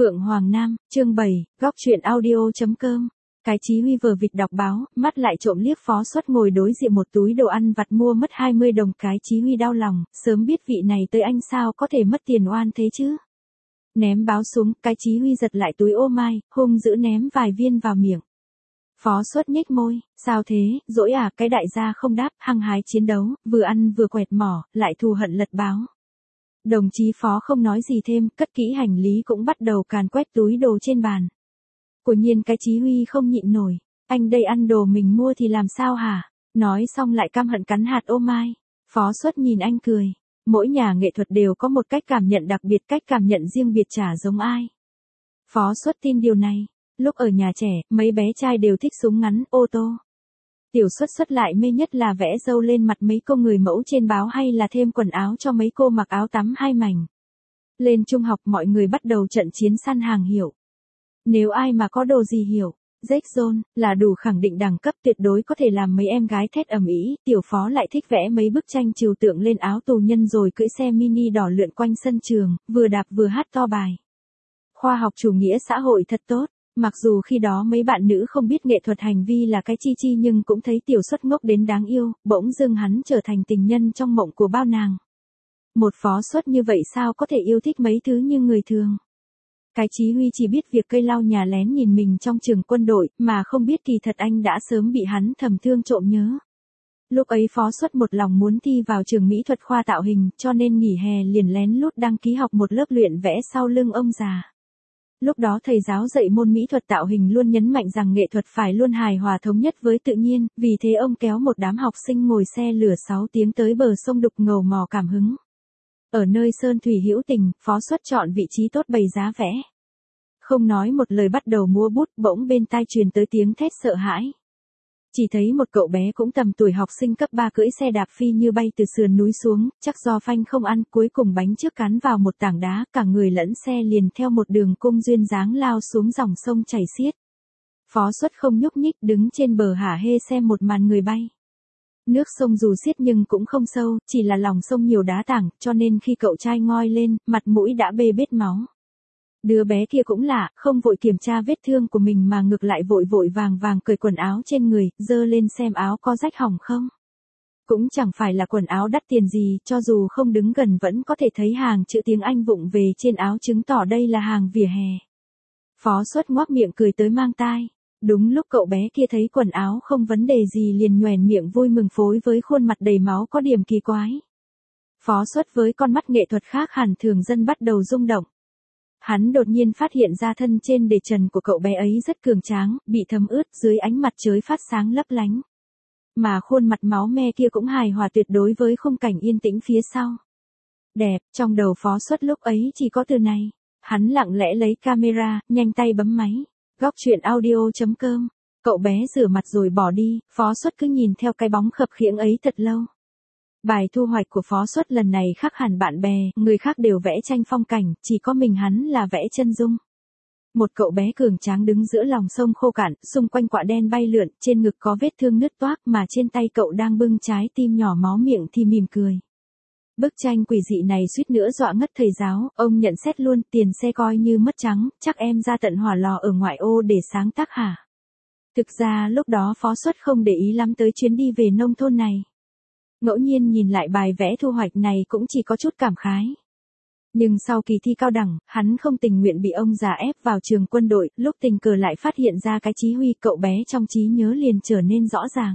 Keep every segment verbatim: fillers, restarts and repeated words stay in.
Phượng Hoàng Nam, chương bảy, góc truyện audio.com. Cái Chí Huy vờ vịt đọc báo, mắt lại trộm liếc Phó Xuất ngồi đối diện một túi đồ ăn vặt mua mất hai mươi đồng. Cái Chí Huy đau lòng, sớm biết vị này tới anh sao có thể mất tiền oan thế chứ. Ném báo xuống, cái Chí Huy giật lại túi ô mai, hung dữ ném vài viên vào miệng. Phó Xuất nhếch môi, sao thế, dỗi à, cái đại gia không đáp, hăng hái chiến đấu, vừa ăn vừa quẹt mỏ, lại thù hận lật báo. Đồng chí Phó không nói gì thêm, cất kỹ hành lý cũng bắt đầu càn quét túi đồ trên bàn. Quả nhiên cái Chí Huy không nhịn nổi, anh đây ăn đồ mình mua thì làm sao hả? Nói xong lại căm hận cắn hạt ô mai. Phó Xuất nhìn anh cười, mỗi nhà nghệ thuật đều có một cách cảm nhận đặc biệt, cách cảm nhận riêng biệt chả giống ai. Phó Xuất tin điều này, lúc ở nhà trẻ, mấy bé trai đều thích súng ngắn, ô tô. Tiểu Xuất Xuất lại mê nhất là vẽ dâu lên mặt mấy cô người mẫu trên báo hay là thêm quần áo cho mấy cô mặc áo tắm hai mảnh. Lên trung học mọi người bắt đầu trận chiến săn hàng hiệu. Nếu ai mà có đồ gì hiểu, rách rôn, là đủ khẳng định đẳng cấp, tuyệt đối có thể làm mấy em gái thét ầm ĩ. Tiểu Phó lại thích vẽ mấy bức tranh trừu tượng lên áo tù nhân rồi cưỡi xe mini đỏ lượn quanh sân trường, vừa đạp vừa hát to bài. Khoa học chủ nghĩa xã hội thật tốt. Mặc dù khi đó mấy bạn nữ không biết nghệ thuật hành vi là cái chi chi nhưng cũng thấy Tiểu Xuất ngốc đến đáng yêu, bỗng dưng hắn trở thành tình nhân trong mộng của bao nàng. Một Phó Xuất như vậy sao có thể yêu thích mấy thứ như người thường. Cái Chí Huy chỉ biết việc cây lau nhà lén nhìn mình trong trường quân đội, mà không biết kỳ thật anh đã sớm bị hắn thầm thương trộm nhớ. Lúc ấy Phó Xuất một lòng muốn thi vào trường mỹ thuật khoa tạo hình, cho nên nghỉ hè liền lén lút đăng ký học một lớp luyện vẽ sau lưng ông già. Lúc đó thầy giáo dạy môn mỹ thuật tạo hình luôn nhấn mạnh rằng nghệ thuật phải luôn hài hòa thống nhất với tự nhiên, vì thế ông kéo một đám học sinh ngồi xe lửa sáu tiếng tới bờ sông Đục Ngầu mò cảm hứng. Ở nơi sơn thủy hữu tình, Phó Xuất chọn vị trí tốt bày giá vẽ. Không nói một lời bắt đầu múa bút, bỗng bên tai truyền tới tiếng thét sợ hãi. Chỉ thấy một cậu bé cũng tầm tuổi học sinh cấp ba cưỡi xe đạp phi như bay từ sườn núi xuống, chắc do phanh không ăn, cuối cùng bánh trước cán vào một tảng đá, cả người lẫn xe liền theo một đường cung duyên dáng lao xuống dòng sông chảy xiết. Phó Xuất không nhúc nhích đứng trên bờ hả hê xem một màn người bay. Nước sông dù xiết nhưng cũng không sâu, chỉ là lòng sông nhiều đá tảng, cho nên khi cậu trai ngoi lên, mặt mũi đã bê bết máu. Đứa bé kia cũng lạ, không vội kiểm tra vết thương của mình mà ngược lại vội vội vàng vàng cởi quần áo trên người, dơ lên xem áo có rách hỏng không. Cũng chẳng phải là quần áo đắt tiền gì, cho dù không đứng gần vẫn có thể thấy hàng chữ tiếng Anh vụng về trên áo chứng tỏ đây là hàng vỉa hè. Phó Xuất ngoác miệng cười tới mang tai. Đúng lúc cậu bé kia thấy quần áo không vấn đề gì liền nhoẻn miệng vui mừng phối với khuôn mặt đầy máu có điểm kỳ quái. Phó Xuất với con mắt nghệ thuật khác hẳn thường dân bắt đầu rung động. Hắn đột nhiên phát hiện ra thân trên để trần của cậu bé ấy rất cường tráng, bị thấm ướt dưới ánh mặt trời phát sáng lấp lánh. Mà khuôn mặt máu me kia cũng hài hòa tuyệt đối với khung cảnh yên tĩnh phía sau. Đẹp, trong đầu Phó Xuất lúc ấy chỉ có từ này. Hắn lặng lẽ lấy camera, nhanh tay bấm máy. Góc truyện audio.com. Cậu bé rửa mặt rồi bỏ đi, Phó Xuất cứ nhìn theo cái bóng khập khiễng ấy thật lâu. Bài thu hoạch của Phó Xuất lần này khác hẳn bạn bè, người khác đều vẽ tranh phong cảnh, chỉ có mình hắn là vẽ chân dung. Một cậu bé cường tráng đứng giữa lòng sông khô cạn, xung quanh quạ đen bay lượn, trên ngực có vết thương nứt toác mà trên tay cậu đang bưng trái tim nhỏ máu miệng thì mỉm cười. Bức tranh quỷ dị này suýt nữa dọa ngất thầy giáo, ông nhận xét luôn, tiền xe coi như mất trắng, chắc em ra tận hỏa lò ở ngoại ô để sáng tác hả? Thực ra lúc đó Phó Xuất không để ý lắm tới chuyến đi về nông thôn này. Ngẫu nhiên nhìn lại bài vẽ thu hoạch này cũng chỉ có chút cảm khái. Nhưng sau kỳ thi cao đẳng, hắn không tình nguyện bị ông già ép vào trường quân đội, lúc tình cờ lại phát hiện ra cái Chí Huy, cậu bé trong trí nhớ liền trở nên rõ ràng.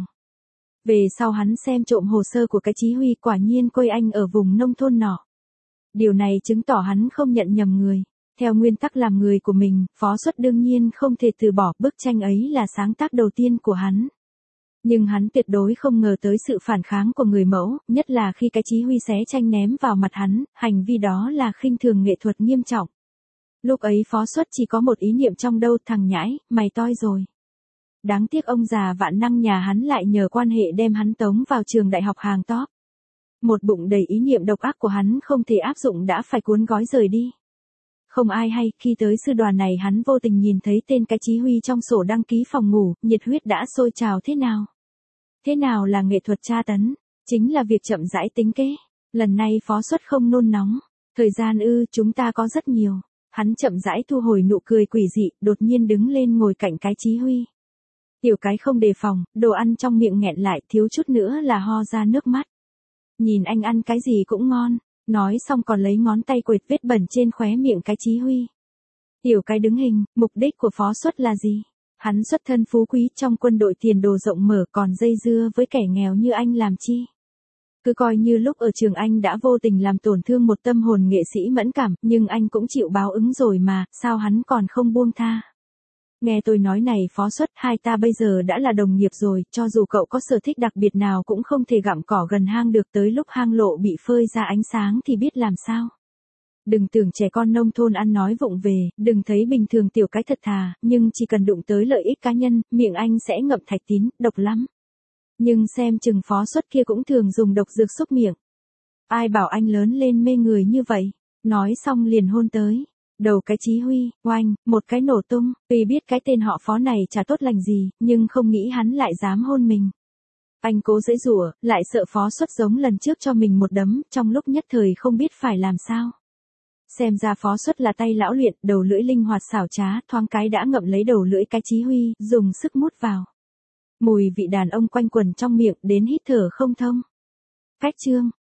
Về sau hắn xem trộm hồ sơ của cái Chí Huy, quả nhiên quê anh ở vùng nông thôn nọ. Điều này chứng tỏ hắn không nhận nhầm người. Theo nguyên tắc làm người của mình, Phó Xuất đương nhiên không thể từ bỏ, bức tranh ấy là sáng tác đầu tiên của hắn. Nhưng hắn tuyệt đối không ngờ tới sự phản kháng của người mẫu, nhất là khi cái Chí Huy xé tranh ném vào mặt hắn, hành vi đó là khinh thường nghệ thuật nghiêm trọng. Lúc ấy Phó Xuất chỉ có một ý niệm trong đầu, thằng nhãi, mày toi rồi. Đáng tiếc ông già vạn năng nhà hắn lại nhờ quan hệ đem hắn tống vào trường đại học hàng top. Một bụng đầy ý niệm độc ác của hắn không thể áp dụng đã phải cuốn gói rời đi. Không ai hay, khi tới sư đoàn này hắn vô tình nhìn thấy tên cái Chí Huy trong sổ đăng ký phòng ngủ, nhiệt huyết đã sôi trào thế nào. Thế nào là nghệ thuật tra tấn? Chính là việc chậm rãi tính kế. Lần này Phó Xuất không nôn nóng. Thời gian ư, chúng ta có rất nhiều. Hắn chậm rãi thu hồi nụ cười quỷ dị, đột nhiên đứng lên ngồi cạnh cái Chí Huy. Tiểu cái không đề phòng, đồ ăn trong miệng nghẹn lại, thiếu chút nữa là ho ra nước mắt. Nhìn anh ăn cái gì cũng ngon, nói xong còn lấy ngón tay quệt vết bẩn trên khóe miệng cái Chí Huy. Tiểu cái đứng hình, mục đích của phó xuất là gì? Hắn xuất thân phú quý trong quân đội, tiền đồ rộng mở, còn dây dưa với kẻ nghèo như anh làm chi? Cứ coi như lúc ở trường anh đã vô tình làm tổn thương một tâm hồn nghệ sĩ mẫn cảm, nhưng anh cũng chịu báo ứng rồi mà, sao hắn còn không buông tha? Nghe tôi nói này phó xuất, hai ta bây giờ đã là đồng nghiệp rồi, cho dù cậu có sở thích đặc biệt nào cũng không thể gặm cỏ gần hang được, tới lúc hang lộ bị phơi ra ánh sáng thì biết làm sao. Đừng tưởng trẻ con nông thôn ăn nói vụng về, đừng thấy bình thường tiểu cái thật thà, nhưng chỉ cần đụng tới lợi ích cá nhân, miệng anh sẽ ngậm thạch tín, độc lắm. Nhưng xem chừng phó xuất kia cũng thường dùng độc dược xúc miệng. Ai bảo anh lớn lên mê người như vậy, nói xong liền hôn tới. Đầu cái Chí Huy, oanh, một cái nổ tung, tuy biết cái tên họ phó này chả tốt lành gì, nhưng không nghĩ hắn lại dám hôn mình. Anh cố giãy giụa, lại sợ phó xuất giống lần trước cho mình một đấm, trong lúc nhất thời không biết phải làm sao. Xem ra phó xuất là tay lão luyện, đầu lưỡi linh hoạt xảo trá, thoáng cái đã ngậm lấy đầu lưỡi cái Chí Huy, dùng sức mút vào. Mùi vị đàn ông quanh quẩn trong miệng đến hít thở không thông. Cách chương